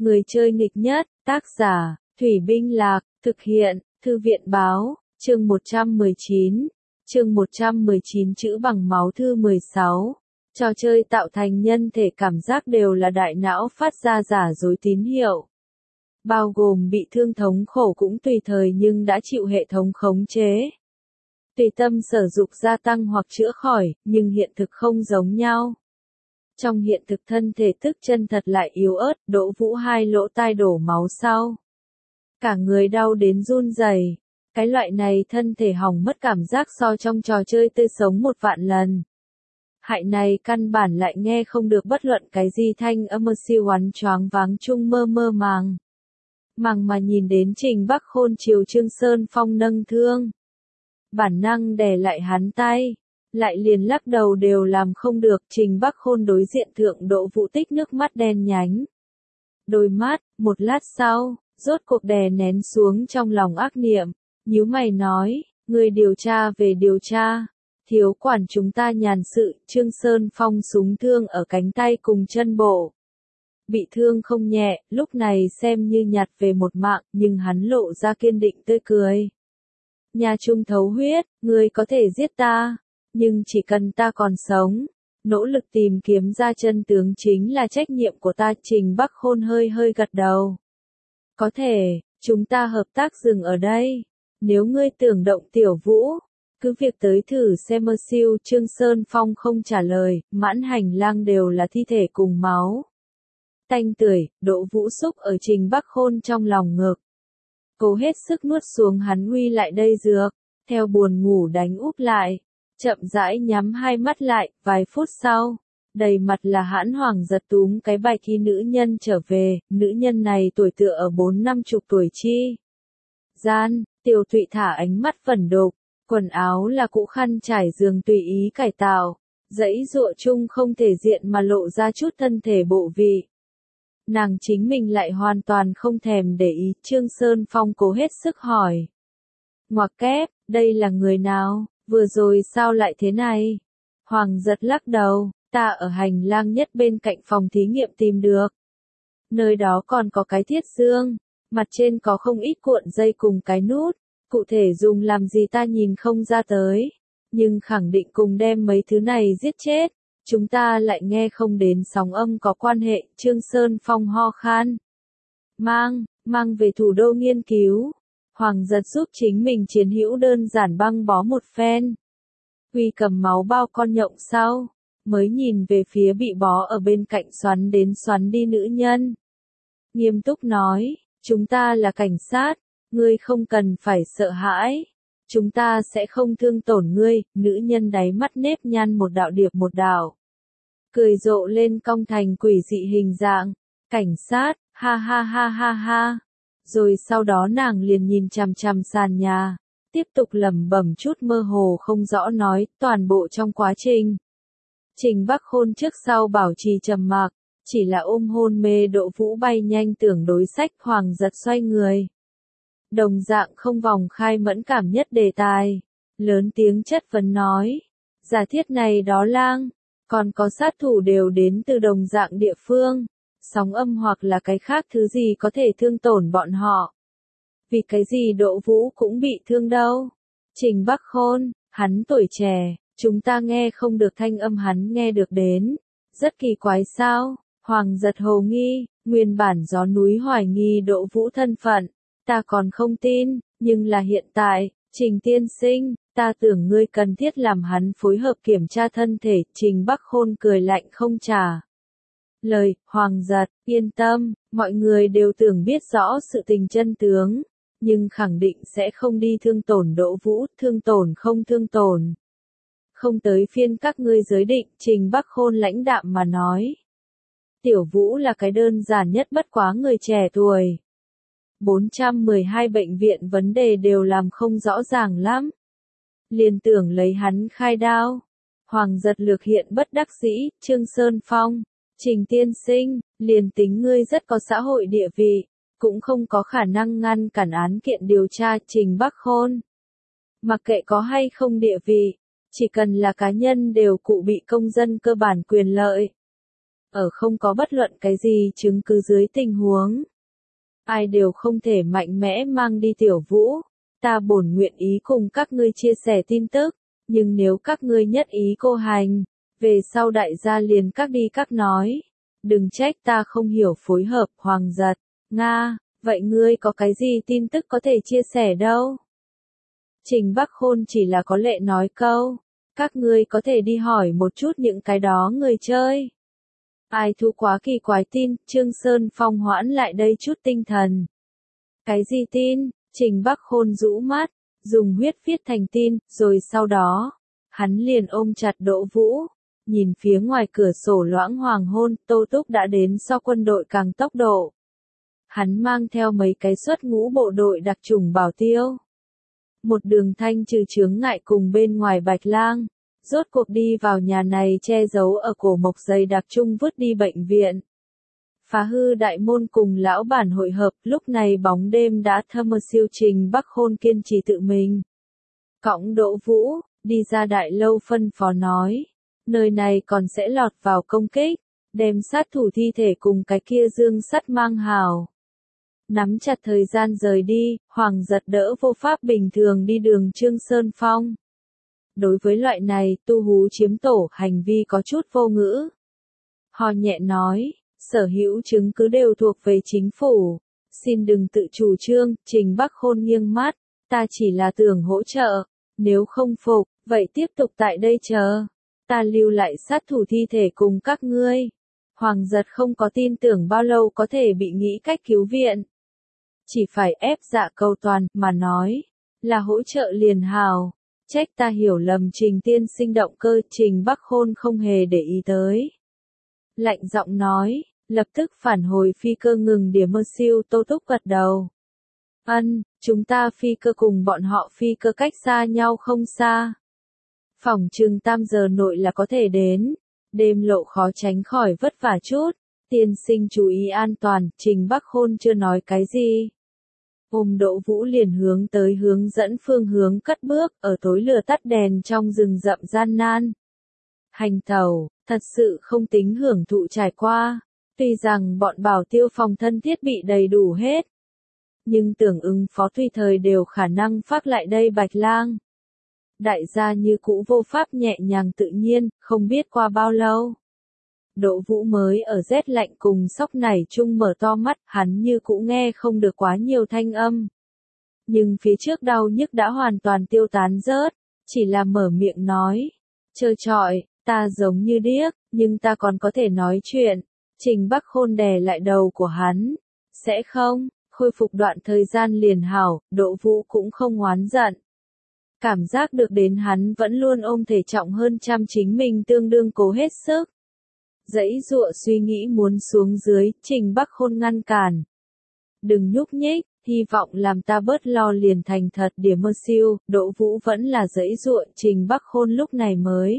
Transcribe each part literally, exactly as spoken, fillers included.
Người chơi nghịch nhất, tác giả, Thủy Binh Lạc, thực hiện, Thư viện Báo, chương một trăm mười chín, chương một trăm mười chín chữ bằng máu thư mười sáu. Trò chơi tạo thành nhân thể cảm giác đều là đại não phát ra giả dối tín hiệu. Bao gồm bị thương thống khổ cũng tùy thời nhưng đã chịu hệ thống khống chế. Tùy tâm sở dục gia tăng hoặc chữa khỏi, nhưng hiện thực không giống nhau. Trong hiện thực thân thể tức chân thật lại yếu ớt, Đỗ Vũ hai lỗ tai đổ máu sau. Cả người đau đến run rẩy. Cái loại này thân thể hỏng mất cảm giác so trong trò chơi tươi sống một vạn lần. Hại này căn bản lại nghe không được bất luận cái gì thanh âm siêu oán choáng váng chung mơ mơ màng. Màng mà nhìn đến Trình Bắc Khôn chiều Trương Sơn Phong nâng thương. Bản năng đè lại hắn tay. Lại liền lắc đầu đều làm không được. Trình Bắc Khôn đối diện thượng Đỗ Vũ tích nước mắt đen nhánh. Đôi mắt, một lát sau, rốt cuộc đè nén xuống trong lòng ác niệm. Nhíu mày nói, người điều tra về điều tra. Thiếu quản chúng ta nhàn sự. Trương Sơn Phong súng thương ở cánh tay cùng chân bộ. Bị thương không nhẹ, lúc này xem như nhặt về một mạng, nhưng hắn lộ ra kiên định tươi cười. Nhà trung thấu huyết, ngươi có thể giết ta, nhưng chỉ cần ta còn sống, nỗ lực tìm kiếm ra chân tướng chính là trách nhiệm của ta. Trình Bắc Khôn hơi hơi gật đầu. Có thể, chúng ta hợp tác dừng ở đây. Nếu ngươi tưởng động Tiểu Vũ, cứ việc tới thử xem. Mơ siêu. Trương Sơn Phong không trả lời, mãn hành lang đều là thi thể cùng máu tanh tưởi. Đỗ Vũ xúc ở Trình Bắc Khôn trong lòng ngực. Cố hết sức nuốt xuống hắn uy lại đây dược, theo buồn ngủ đánh úp lại, chậm rãi nhắm hai mắt lại. Vài phút sau, đầy mặt là hãn hoàng giật túm cái bài khi nữ nhân trở về. Nữ nhân này tuổi tựa ở bốn năm chục tuổi chi gian, Tiểu Thụy thả ánh mắt vẩn đục, quần áo là cũ khăn trải giường tùy ý cải tạo, dãy dụa chung không thể diện mà lộ ra chút thân thể bộ vị. Nàng chính mình lại hoàn toàn không thèm để ý. Trương Sơn Phong cố hết sức hỏi. Ngoặc kép, đây là người nào, vừa rồi sao lại thế này? Hoàng giật lắc đầu, ta ở hành lang nhất bên cạnh phòng thí nghiệm tìm được. Nơi đó còn có cái thiết dương, mặt trên có không ít cuộn dây cùng cái nút, cụ thể dùng làm gì ta nhìn không ra tới, nhưng khẳng định cùng đem mấy thứ này giết chết. Chúng ta lại nghe không đến sóng âm có quan hệ. Trương Sơn Phong ho khan. Mang, mang về thủ đô nghiên cứu. Hoàng giật giúp chính mình chiến hữu đơn giản băng bó một phen. Huy cầm máu bao con nhộng sau, mới nhìn về phía bị bó ở bên cạnh xoắn đến xoắn đi nữ nhân. Nghiêm túc nói, chúng ta là cảnh sát, ngươi không cần phải sợ hãi. Chúng ta sẽ không thương tổn ngươi. Nữ nhân đáy mắt nếp nhăn một đạo điệp một đạo. Cười rộ lên cong thành quỷ dị hình dạng. Cảnh sát, ha ha ha ha ha. Rồi sau đó nàng liền nhìn chằm chằm sàn nhà. Tiếp tục lẩm bẩm chút mơ hồ không rõ nói. Toàn bộ trong quá trình. Trình Bắc Khôn trước sau bảo trì trầm mặc. Chỉ là ôm hôn mê Đỗ Vũ bay nhanh tưởng đối sách. Hoàng giật xoay người. Đồng dạng không vòng khai mẫn cảm nhất đề tài. Lớn tiếng chất vấn nói. Giả thiết này đó lang. Còn có sát thủ đều đến từ đồng dạng địa phương. Sóng âm hoặc là cái khác thứ gì có thể thương tổn bọn họ. Vì cái gì Đỗ Vũ cũng bị thương đâu. Trình Bắc Khôn, hắn tuổi trẻ, chúng ta nghe không được thanh âm hắn nghe được đến. Rất kỳ quái sao? Hoàng giật hồ nghi, nguyên bản gió núi hoài nghi Đỗ Vũ thân phận. Ta còn không tin, nhưng là hiện tại, Trình tiên sinh, ta tưởng ngươi cần thiết làm hắn phối hợp kiểm tra thân thể. Trình Bắc Khôn cười lạnh không trả lời. Hoàng giật, yên tâm, mọi người đều tưởng biết rõ sự tình chân tướng, nhưng khẳng định sẽ không đi thương tổn Đỗ Vũ. Thương tổn không thương tổn, không tới phiên các ngươi giới định. Trình Bắc Khôn lãnh đạm mà nói. Tiểu Vũ là cái đơn giản nhất bất quá người trẻ tuổi. bốn trăm mười hai bệnh viện vấn đề đều làm không rõ ràng lắm. Liền tưởng lấy hắn khai đao. Hoàng giật lược hiện bất đắc dĩ. Trương Sơn Phong, Trình tiên sinh, liền tính ngươi rất có xã hội địa vị, cũng không có khả năng ngăn cản án kiện điều tra. Trình Bắc Khôn, mặc kệ có hay không địa vị, chỉ cần là cá nhân đều cụ bị công dân cơ bản quyền lợi. ở không có bất luận cái gì chứng cứ dưới tình huống. Ai đều không thể mạnh mẽ mang đi Tiểu Vũ. Ta bổn nguyện ý cùng các ngươi chia sẻ tin tức, nhưng nếu các ngươi nhất ý cô hành, về sau đại gia liền các đi các nói. Đừng trách ta không hiểu phối hợp. Hoàng giật, Nga, vậy ngươi có cái gì tin tức có thể chia sẻ đâu? Trình Bắc Khôn chỉ là có lệ nói câu, các ngươi có thể đi hỏi một chút những cái đó người chơi. Ai thu quá kỳ quái tin, Trương Sơn Phong hoãn lại đây chút tinh thần. Cái gì tin? Trình Bắc Khôn rũ mắt, dùng huyết viết thành tin, rồi sau đó, hắn liền ôm chặt Đỗ Vũ, nhìn phía ngoài cửa sổ loãng hoàng hôn, Tô Túc đã đến so quân đội càng tốc độ. Hắn mang theo mấy cái xuất ngũ bộ đội đặc chủng bảo tiêu. Một đường thanh trừ chướng ngại cùng bên ngoài Bạch Lang, rốt cuộc đi vào nhà này che giấu ở cổ mộc dày đặc trung vứt đi bệnh viện. Phá hư đại môn cùng lão bản hội hợp, lúc này bóng đêm đã thâm mơ siêu Trình Bắc Khôn kiên trì tự mình. Cõng Đỗ Vũ, đi ra đại lâu phân phó nói, nơi này còn sẽ lọt vào công kích, đem sát thủ thi thể cùng cái kia dương sắt mang hào. Nắm chặt thời gian rời đi, Hoàng giật đỡ vô pháp bình thường đi đường Trương Sơn Phong. Đối với loại này, tu hú chiếm tổ, hành vi có chút vô ngữ. Ho nhẹ nói, sở hữu chứng cứ đều thuộc về chính phủ. Xin đừng tự chủ trương. Trình Bắc Khôn nghiêng mắt, ta chỉ là tưởng hỗ trợ. Nếu không phục, vậy tiếp tục tại đây chờ. Ta lưu lại sát thủ thi thể cùng các ngươi. Hoàng giật không có tin tưởng bao lâu có thể bị nghĩ cách cứu viện. Chỉ phải ép dạ cầu toàn, mà nói, là hỗ trợ liền hào. Trách ta hiểu lầm Trình tiên sinh động cơ. Trình Bắc Khôn không hề để ý tới. Lạnh giọng nói, lập tức phản hồi phi cơ ngừng điểm mơ siêu. Tô Túc gật đầu. Ân, chúng ta phi cơ cùng bọn họ phi cơ cách xa nhau không xa. Phòng chừng tam giờ nội là có thể đến. Đêm lộ khó tránh khỏi vất vả chút. Tiên sinh chú ý an toàn. Trình Bắc Khôn chưa nói cái gì. Ôm Đỗ Vũ liền hướng tới hướng dẫn phương hướng cất bước, ở tối lửa tắt đèn trong rừng rậm gian nan. Hành tàu, thật sự không tính hưởng thụ trải qua, tuy rằng bọn bảo tiêu phòng thân thiết bị đầy đủ hết. Nhưng tưởng ứng phó tùy thời đều khả năng phát lại đây Bạch Lang. Đại gia như cũ vô pháp nhẹ nhàng tự nhiên, không biết qua bao lâu. Đỗ Vũ mới ở rét lạnh cùng sóc nảy chung mở to mắt, hắn như cũ nghe không được quá nhiều thanh âm. Nhưng phía trước đau nhức đã hoàn toàn tiêu tán rớt, chỉ là mở miệng nói. Trơ trọi, ta giống như điếc, nhưng ta còn có thể nói chuyện. Trình Bắc Khôn đè lại đầu của hắn. Sẽ không, khôi phục đoạn thời gian liền hảo, Đỗ Vũ cũng không oán giận. Cảm giác được đến hắn vẫn luôn ôm thể trọng hơn trăm chính mình tương đương cố hết sức. Dãy dụa suy nghĩ muốn xuống dưới, Trình Bắc Khôn ngăn cản. Đừng nhúc nhích, hy vọng làm ta bớt lo liền thành thật. Điểm mơ siêu, Đỗ Vũ vẫn là dãy dụa. Trình Bắc Khôn lúc này mới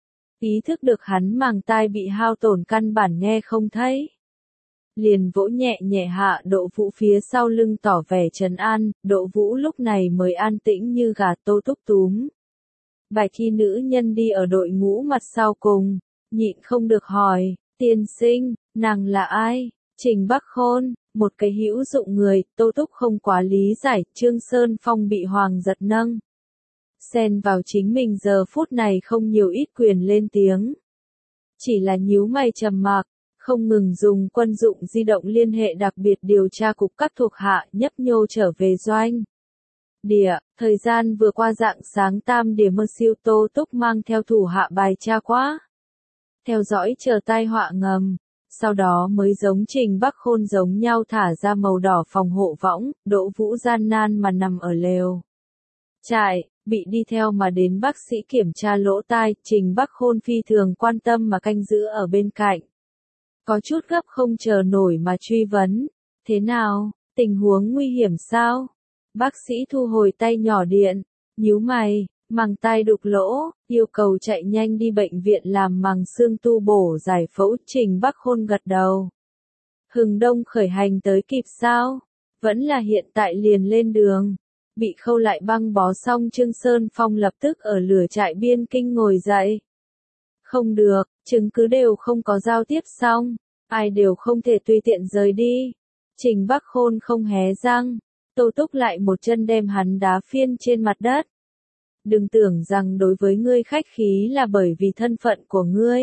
ý thức được hắn màng tai bị hao tổn căn bản nghe không thấy. Liền vỗ nhẹ nhẹ hạ Đỗ Vũ phía sau lưng tỏ vẻ trấn an. Đỗ Vũ lúc này mới an tĩnh như gà. Tô Túc túm bạch y nữ nhân đi ở đội ngũ mặt sau cùng. Nhịn không được hỏi, tiên sinh, nàng là ai? Trình Bắc Khôn, một cái hữu dụng người. Tô Túc không quá lý giải. Trương Sơn Phong bị Hoàng giật nâng xen vào chính mình giờ phút này không nhiều ít quyền lên tiếng. Chỉ là nhíu mày trầm mặc, không ngừng dùng quân dụng di động liên hệ đặc biệt điều tra cục các thuộc hạ nhấp nhô trở về doanh địa. Thời gian vừa qua dạng sáng tam điểm mơ siêu. Tô Túc mang theo thủ hạ bài tra quá. Theo dõi chờ tai họa ngầm, sau đó mới giống Trình Bắc Khôn giống nhau thả ra màu đỏ phòng hộ võng. Đỗ Vũ gian nan mà nằm ở lều trại, bị đi theo mà đến bác sĩ kiểm tra lỗ tai. Trình Bắc Khôn phi thường quan tâm mà canh giữ ở bên cạnh. Có chút gấp không chờ nổi mà truy vấn, thế nào, tình huống nguy hiểm sao? Bác sĩ thu hồi tay nhỏ điện, nhíu mày, màng tai đục lỗ, yêu cầu chạy nhanh đi bệnh viện làm màng xương tu bổ giải phẫu. Trình Bắc Khôn gật đầu. Hừng đông khởi hành tới kịp sao? Vẫn là hiện tại liền lên đường. Bị khâu lại băng bó xong Trương Sơn Phong lập tức ở lửa trại biên kinh ngồi dậy. Không được, chứng cứ đều không có giao tiếp xong, ai đều không thể tùy tiện rời đi. Trình Bắc Khôn không hé răng, Tô Túc lại một chân đem hắn đá phiên trên mặt đất. Đừng tưởng rằng đối với ngươi khách khí là bởi vì thân phận của ngươi.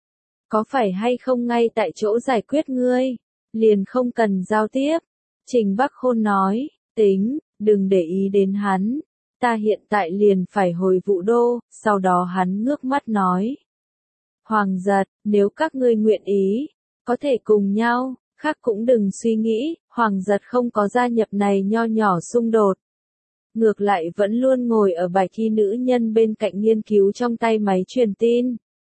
Có phải hay không ngay tại chỗ giải quyết ngươi, liền không cần giao tiếp. Trình Bắc Khôn nói, tính, đừng để ý đến hắn. Ta hiện tại liền phải hồi Vũ Đô, sau đó hắn ngước mắt nói. Hoàng giật, nếu các ngươi nguyện ý, có thể cùng nhau, khác cũng đừng suy nghĩ, Hoàng giật không có gia nhập này nho nhỏ xung đột. Ngược lại vẫn luôn ngồi ở bài thi nữ nhân bên cạnh nghiên cứu trong tay máy truyền tin.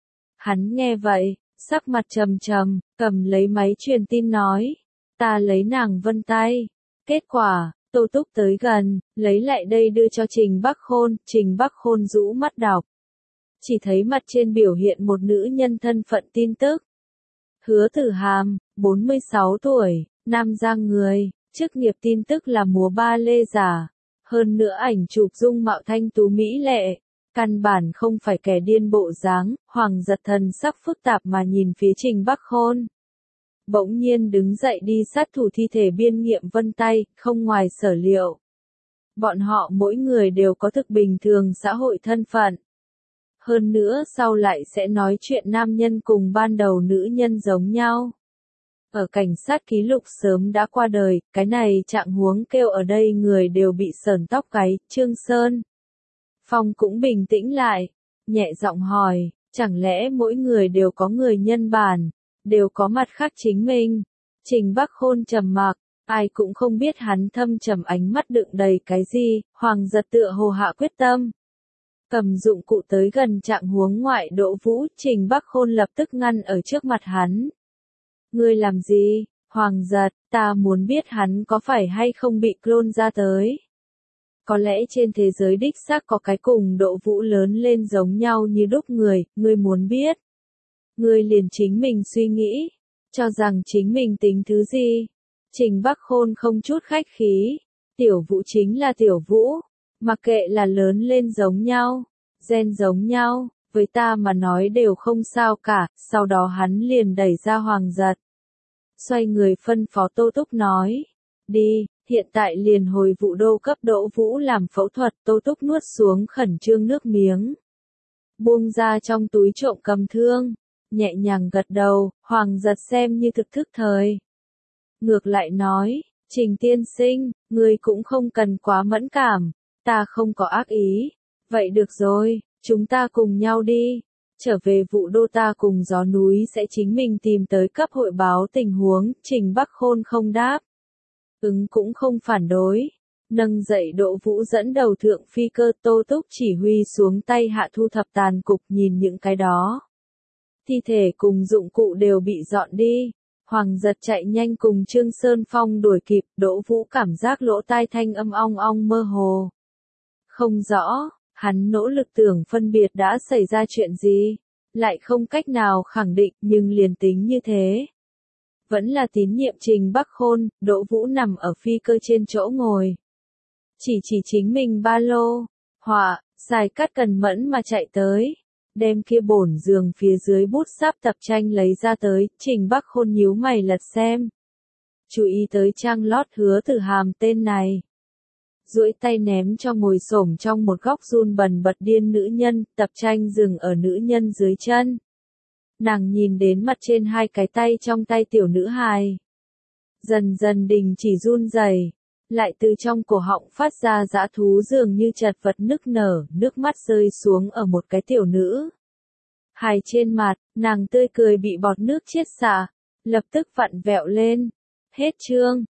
Hắn nghe vậy, sắc mặt trầm trầm, cầm lấy máy truyền tin nói, ta lấy nàng vân tay. Kết quả, Tô Túc tới gần, lấy lại đây đưa cho Trình Bắc Khôn, Trình Bắc Khôn rũ mắt đọc. Chỉ thấy mặt trên biểu hiện một nữ nhân thân phận tin tức. Hứa Tử Hàm, bốn mươi sáu tuổi, Nam Giang người, chức nghiệp tin tức là múa ba lê giả. Hơn nữa ảnh chụp dung mạo thanh tú mỹ lệ, căn bản không phải kẻ điên bộ dáng. Hoàng giật thần sắc phức tạp mà nhìn phía Trình Bắc Khôn. Bỗng nhiên đứng dậy đi sát thủ thi thể biên nghiệm vân tay, không ngoài sở liệu. Bọn họ mỗi người đều có thực bình thường xã hội thân phận. Hơn nữa sau lại sẽ nói chuyện nam nhân cùng ban đầu nữ nhân giống nhau. Ở cảnh sát ký lục sớm đã qua đời, cái này trạng huống kêu ở đây người đều bị sởn tóc gáy. Trương Sơn Phong cũng bình tĩnh lại, nhẹ giọng hỏi, chẳng lẽ mỗi người đều có người nhân bản, đều có mặt khác chính mình. Trình Bắc Khôn trầm mặc, ai cũng không biết hắn thâm trầm ánh mắt đựng đầy cái gì. Hoàng giật tựa hồ hạ quyết tâm. Cầm dụng cụ tới gần trạng huống ngoại Đỗ Vũ, Trình Bắc Khôn lập tức ngăn ở trước mặt hắn. Ngươi làm gì? Hoàng giật, ta muốn biết hắn có phải hay không bị clone ra tới. Có lẽ trên thế giới đích xác có cái cùng Đỗ Vũ lớn lên giống nhau như đúc người, ngươi muốn biết. Ngươi liền chính mình suy nghĩ, cho rằng chính mình tính thứ gì. Trình Bắc Khôn không chút khách khí, Tiểu Vũ chính là Tiểu Vũ, mặc kệ là lớn lên giống nhau, gen giống nhau, với ta mà nói đều không sao cả. Sau đó hắn liền đẩy ra Hoàng giật. Xoay người phân phó Tô Túc nói, đi, hiện tại liền hồi Vũ Đô cấp Đỗ Vũ làm phẫu thuật. Tô Túc nuốt xuống khẩn trương nước miếng, buông ra trong túi trộm cầm thương, nhẹ nhàng gật đầu. Hoàng giật xem như thực thức thời. Ngược lại nói, Trình tiên sinh, ngươi cũng không cần quá mẫn cảm, ta không có ác ý. Vậy được rồi, chúng ta cùng nhau đi. Trở về Vũ Đô ta cùng Gió Núi sẽ chính mình tìm tới cấp hội báo tình huống. Trình Bắc Khôn không đáp, ứng cũng không phản đối. Nâng dậy Đỗ Vũ dẫn đầu thượng phi cơ. Tô Túc chỉ huy xuống tay hạ thu thập tàn cục. Nhìn những cái đó thi thể cùng dụng cụ đều bị dọn đi. Hoàng giật chạy nhanh cùng Trương Sơn Phong đuổi kịp. Đỗ Vũ cảm giác lỗ tai thanh âm ong ong mơ hồ, không rõ. Hắn nỗ lực tưởng phân biệt đã xảy ra chuyện gì, lại không cách nào khẳng định. Nhưng liền tính như thế, vẫn là tín nhiệm Trình Bắc Khôn. Đỗ Vũ nằm ở phi cơ trên chỗ ngồi, chỉ chỉ chính mình ba lô. Họa, Sài Cát cần mẫn mà chạy tới, đem kia bổn giường phía dưới bút sáp tập tranh lấy ra tới. Trình Bắc Khôn nhíu mày lật xem, chú ý tới trang lót Hứa Tử Hàm tên này. Duỗi tay ném cho ngồi xổm trong một góc run bần bật điên nữ nhân. Tập tranh dừng ở nữ nhân dưới chân. Nàng nhìn đến mặt trên hai cái tay trong tay tiểu nữ hài, dần dần đình chỉ run rẩy, lại từ trong cổ họng phát ra dã thú dường như chật vật nức nở. Nước mắt rơi xuống ở một cái tiểu nữ hài trên mặt, nàng tươi cười bị bọt nước chiết xạ, lập tức vặn vẹo lên. Hết chương.